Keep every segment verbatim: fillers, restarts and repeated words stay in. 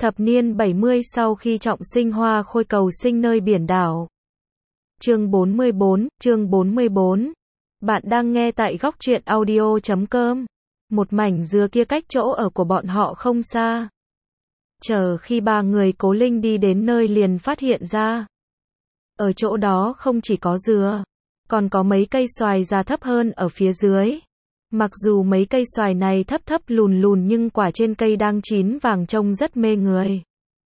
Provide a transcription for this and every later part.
Thập niên bảy mươi sau khi trọng sinh hoa khôi cầu sinh nơi biển đảo. Chương bốn mươi bốn, chương bốn mươi bốn. Bạn đang nghe tại góc truyện audio chấm com. Một mảnh dừa kia cách chỗ ở của bọn họ không xa. Chờ khi ba người Cố Linh đi đến nơi liền phát hiện ra. Ở chỗ đó không chỉ có dừa, còn có mấy cây xoài già thấp hơn ở phía dưới. Mặc dù mấy cây xoài này thấp thấp lùn lùn nhưng quả trên cây đang chín vàng trông rất mê người.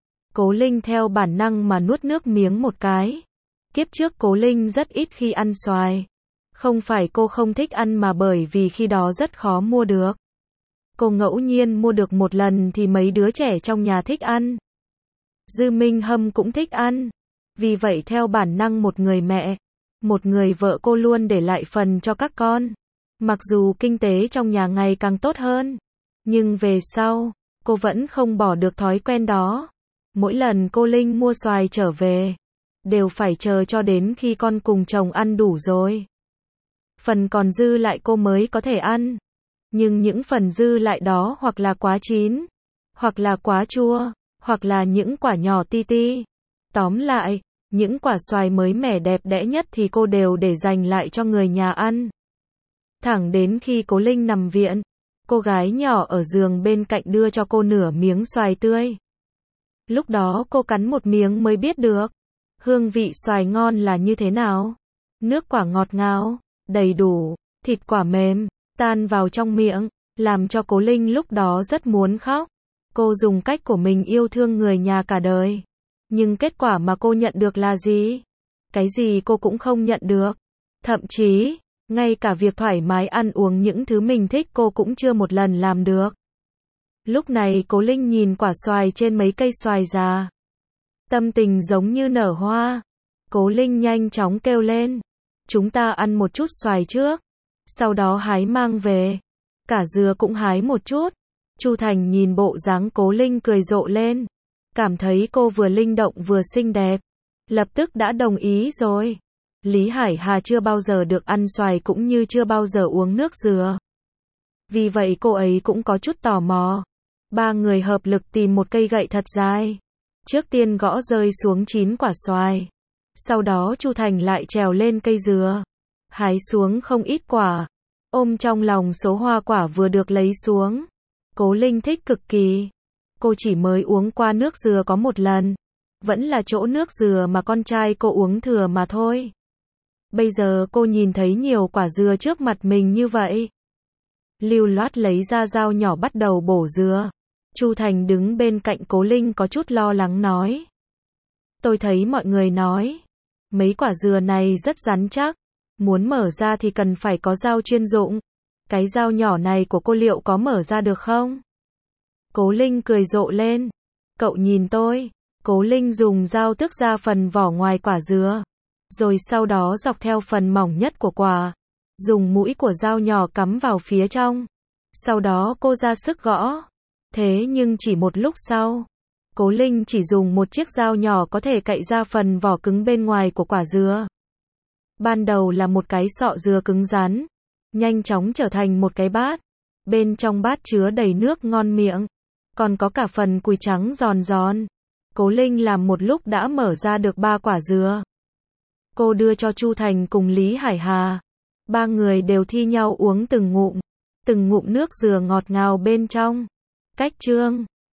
Cố Linh theo bản năng mà nuốt nước miếng một cái. Kiếp trước Cố Linh rất ít khi ăn xoài. Không phải cô không thích ăn mà bởi vì khi đó rất khó mua được. Cô ngẫu nhiên mua được một lần thì mấy đứa trẻ trong nhà thích ăn. Dư Minh Hâm cũng thích ăn. Vì vậy theo bản năng một người mẹ, một người vợ cô luôn để lại phần cho các con. Mặc dù kinh tế trong nhà ngày càng tốt hơn, nhưng về sau, cô vẫn không bỏ được thói quen đó. Mỗi lần cô Linh mua xoài trở về, đều phải chờ cho đến khi con cùng chồng ăn đủ rồi. Phần còn dư lại cô mới có thể ăn. Nhưng những phần dư lại đó hoặc là quá chín, hoặc là quá chua, hoặc là những quả nhỏ ti ti. Tóm lại, những quả xoài mới mẻ đẹp đẽ nhất thì cô đều để dành lại cho người nhà ăn. Thẳng đến khi Cố Linh nằm viện, cô gái nhỏ ở giường bên cạnh đưa cho cô nửa miếng xoài tươi. Lúc đó cô cắn một miếng mới biết được, hương vị xoài ngon là như thế nào. Nước quả ngọt ngào, đầy đủ, thịt quả mềm, tan vào trong miệng, làm cho Cố Linh lúc đó rất muốn khóc. Cô dùng cách của mình yêu thương người nhà cả đời. Nhưng kết quả mà cô nhận được là gì? Cái gì cô cũng không nhận được. Thậm chí, ngay cả việc thoải mái ăn uống những thứ mình thích cô cũng chưa một lần làm được. Lúc này Cố Linh nhìn quả xoài trên mấy cây xoài già. Tâm tình giống như nở hoa. Cố Linh nhanh chóng kêu lên. Chúng ta ăn một chút xoài trước. Sau đó hái mang về. Cả dừa cũng hái một chút. Chu Thành nhìn bộ dáng Cố Linh cười rộ lên. Cảm thấy cô vừa linh động vừa xinh đẹp. Lập tức đã đồng ý rồi. Lý Hải Hà chưa bao giờ được ăn xoài cũng như chưa bao giờ uống nước dừa. Vì vậy cô ấy cũng có chút tò mò. Ba người hợp lực tìm một cây gậy thật dài. Trước tiên gõ rơi xuống chín quả xoài. Sau đó Chu Thành lại trèo lên cây dừa. Hái xuống không ít quả. Ôm trong lòng số hoa quả vừa được lấy xuống. Cố Linh thích cực kỳ. Cô chỉ mới uống qua nước dừa có một lần. Vẫn là chỗ nước dừa mà con trai cô uống thừa mà thôi. Bây giờ cô nhìn thấy nhiều quả dừa trước mặt mình như vậy. Lưu loát lấy ra dao nhỏ bắt đầu bổ dừa. Chu Thành đứng bên cạnh Cố Linh có chút lo lắng nói. Tôi thấy mọi người nói, mấy quả dừa này rất rắn chắc. Muốn mở ra thì cần phải có dao chuyên dụng. Cái dao nhỏ này của cô liệu có mở ra được không? Cố Linh cười rộ lên. Cậu nhìn tôi. Cố Linh dùng dao tước ra phần vỏ ngoài quả dừa. Rồi sau đó dọc theo phần mỏng nhất của quả. Dùng mũi của dao nhỏ cắm vào phía trong. Sau đó cô ra sức gõ. Thế nhưng chỉ một lúc sau. Cố Linh chỉ dùng một chiếc dao nhỏ có thể cạy ra phần vỏ cứng bên ngoài của quả dừa. Ban đầu là một cái sọ dừa cứng rắn. Nhanh chóng trở thành một cái bát. Bên trong bát chứa đầy nước ngon miệng. Còn có cả phần cùi trắng giòn giòn. Cố Linh làm một lúc đã mở ra được ba quả dừa. Cô đưa cho Chu Thành cùng Lý Hải Hà. Ba người đều thi nhau uống từng ngụm. Từng ngụm nước dừa ngọt ngào bên trong. Cách chương